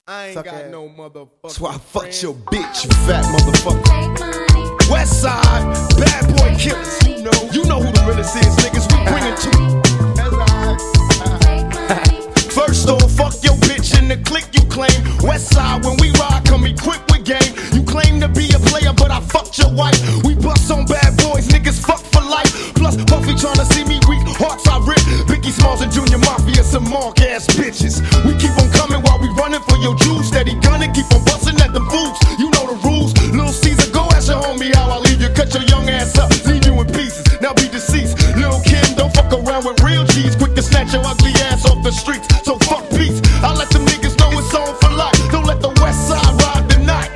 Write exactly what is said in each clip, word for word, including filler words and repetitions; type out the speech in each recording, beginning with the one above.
I ain't Suck got ass. no motherfucker. That's why I fucked your bitch, you fat motherfucker. West Side, bad boy killers. You know, you know who the realest is, niggas. We bring it to you. First off, fuck your bitch in the clique you claim. West Side, when we ride, come equipped with game. You claim to be a player, but I fucked your wife. We bust on bad boys, niggas fuck for life. Plus, Puffy tryna see me weak, hearts I rip. Biggie Smalls and Junior Mafia, some mark ass bitches. We keep on coming while we running for your juice. Steady gunning, keep on busting at the boots. You know the rules. Lil Caesar, go ask your homie how I leave you. Cut your young ass up, leave you in pieces. Now be deceased. Lil Kim, don't fuck around with real G's. Quick to snatch your ugly ass off the streets. So fuck peace. I let them niggas know it's on for life. Don't let the West Side ride the night.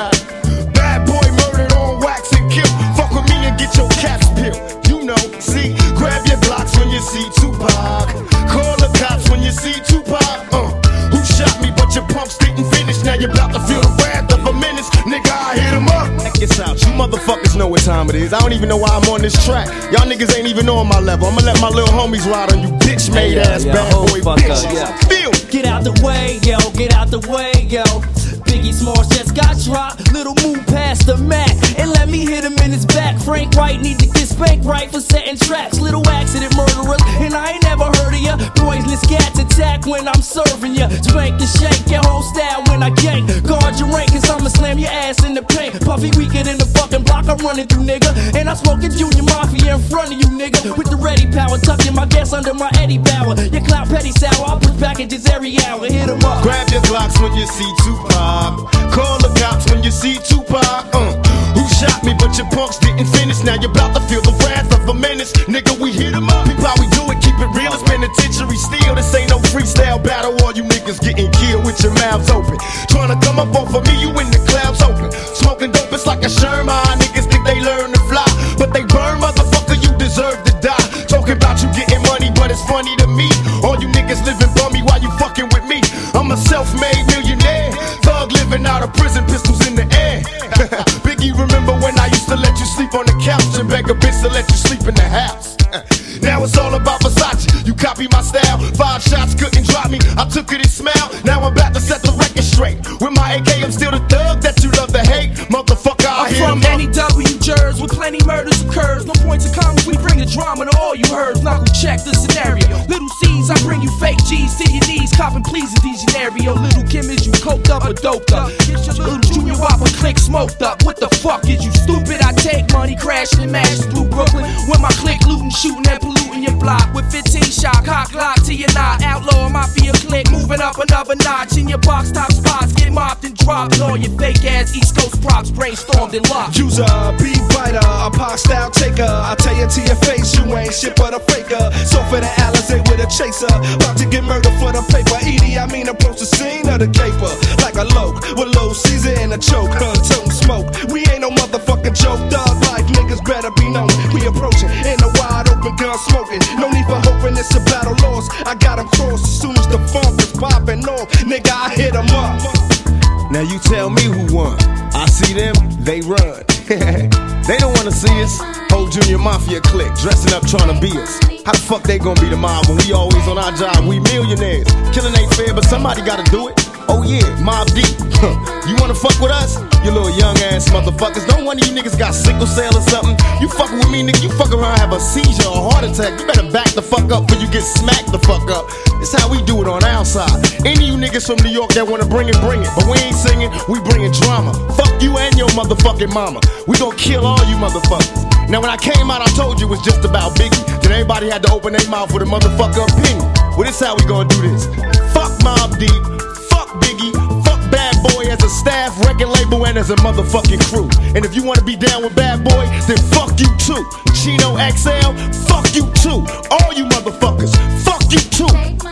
Bad boy murdered on wax and kill. Fuck with me and get your caps peeled. You know, see, grab your blocks when you see Tupac. Call the cops when you see Tupac. Uh, who shot me but your pumps didn't finish. Now you're about to feel the wrath of a menace. Nigga, I hit him up. Check this out, you motherfuckers know what time it is. I don't even know why I'm on this track. Y'all niggas ain't even on my level. I'ma let my little homies ride on you bitch made yeah, ass yeah, bad boy bitches. yeah. Feel. Get out the way, yo, get out the way, yo. Biggie Smalls just got dropped. Little move past the Mac and let me hit him in his back. Frank White need to get spanked right for setting traps. Little accident murderers, and I ain't never heard of ya. Poisonous cats attack when I'm serving ya. Spank and shake your whole style when I gank. Guard your rank, cause I'ma slam your ass in the paint. Puffy weaker than the fucking block I'm running through, nigga. And I'm smoking Junior Mafia in front of you, nigga. With the ready power, tucking my gas under my Eddie Bauer. Your clout petty sour, I'll push packages every hour. Hit 'em up. Grab your blocks when you see Tupac. Call the cops when you see Tupac. Uh, who shot me but your punks didn't finish. Now you're about to feel the wrath of a menace. Nigga, we hit 'em up. People, how we do it, keep it real. It's penitentiary steel. This ain't no freestyle battle. All you niggas getting killed with your mouths open. Tryna come up off of me, you in the clouds open. Smoking dope, it's like a Sherman. Niggas think they learn to fly, but they burn, motherfucker, you deserve to die. Talking about you getting money, but it's funny to me. All you niggas living bummy while you fucking with me. I'm a self-made millionaire. Thug living out of prison, pistols in the air. Biggie, remember when I used to let you sleep on the couch and beg a bitch to let you sleep in the house? Now it's all about Versace. You copy my style. Five shots couldn't drop me. I took it and smiled. Now I'm about to set the record straight. With my A K, I'm still the thug that you love to hate. Motherfucker, I I'm hear from N E W, Jersey, where plenty murders occurs. No point to comments, we bring the drama to all you heard. Knuckle check the scenario. Little C's, I bring you fake G's to your knees. Copping please in these scenario. Little Kim, is you coked up or doped up? Get your little Junior Whopper click smoked up. What the fuck is you stupid? I take money, crashing and mashing through Brooklyn. With my click looting, shooting and polluting your block. With fifteen shot, cock lock to your knot. Outlaw mafia click, moving up another notch. In your box top spots, get mopped and dropped. All your fake ass East Coast props brainstormed and locked. User, beat writer, a pop style taker. I tell you to your face, you ain't shit but a faker. So for the Alizé with a chaser, about to get murdered for the paper. Edie, I mean approach the scene of the caper like a loke with low Caesar in a choke. Huh, toting smoke. We ain't no motherfucking joke. Dog life niggas better be known. We approaching in a wide open gun smoking. No need for hoping it's a battle lost. I got 'em crossed as soon as the funk is popping off. Nigga, I hit 'em up. Now you tell me who won. I see them, they run. They don't wanna see us. Whole Junior Mafia clique, dressing up trying to be us. How the fuck they gonna be the mob when we always on our job? We millionaires. Killing ain't fair, but somebody gotta do it. Oh yeah, Mob Deep. You wanna fuck with us? You little young ass motherfuckers. Don't one of you niggas got sickle cell or something. You fucking with me, nigga, you fuck around, have a seizure or a heart attack. You better back the fuck up before you get smacked the fuck up. It's how we do it on our side. Any of you niggas from New York that wanna bring it, bring it. But we ain't singing, we bringing drama. Fuck you and your motherfucking mama. We gon' kill all you motherfuckers. Now when I came out, I told you it was just about Biggie. Then everybody had to open their mouth with a motherfucker opinion. Well, this how we gonna do this. Fuck Mobb Deep. Biggie, fuck Bad Boy as a staff, record label, and as a motherfucking crew. And if you wanna be down with Bad Boy, then fuck you too. Chino X L, fuck you too. All you motherfuckers, fuck you too.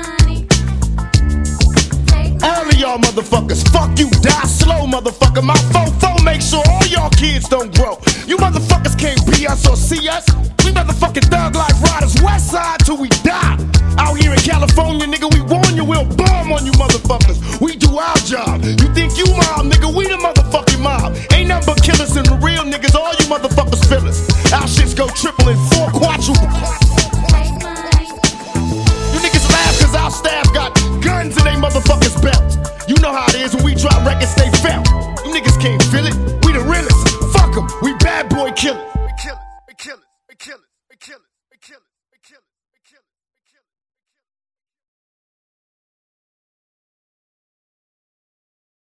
All of y'all motherfuckers, fuck you, die slow, motherfucker. My fofo make sure all y'all kids don't grow. You motherfuckers can't be us or see us. We motherfucking thug life riders, West Side till we die. Out here in California, nigga, we warn you, we'll bomb on you motherfuckers. We do our job. You think you mob, nigga, we the motherfucking mob. Ain't nothing but killers and the real niggas, all you motherfuckers feel us. Our shits go triple and four quadruple. You niggas laugh cause our staff got guns in they motherfuckers belts. You know how it is when it, we the realest. Fuck 'em, we bad boy killers. We kill it, we kill it, we kill it, we kill it, we kill it, we kill it, we kill it.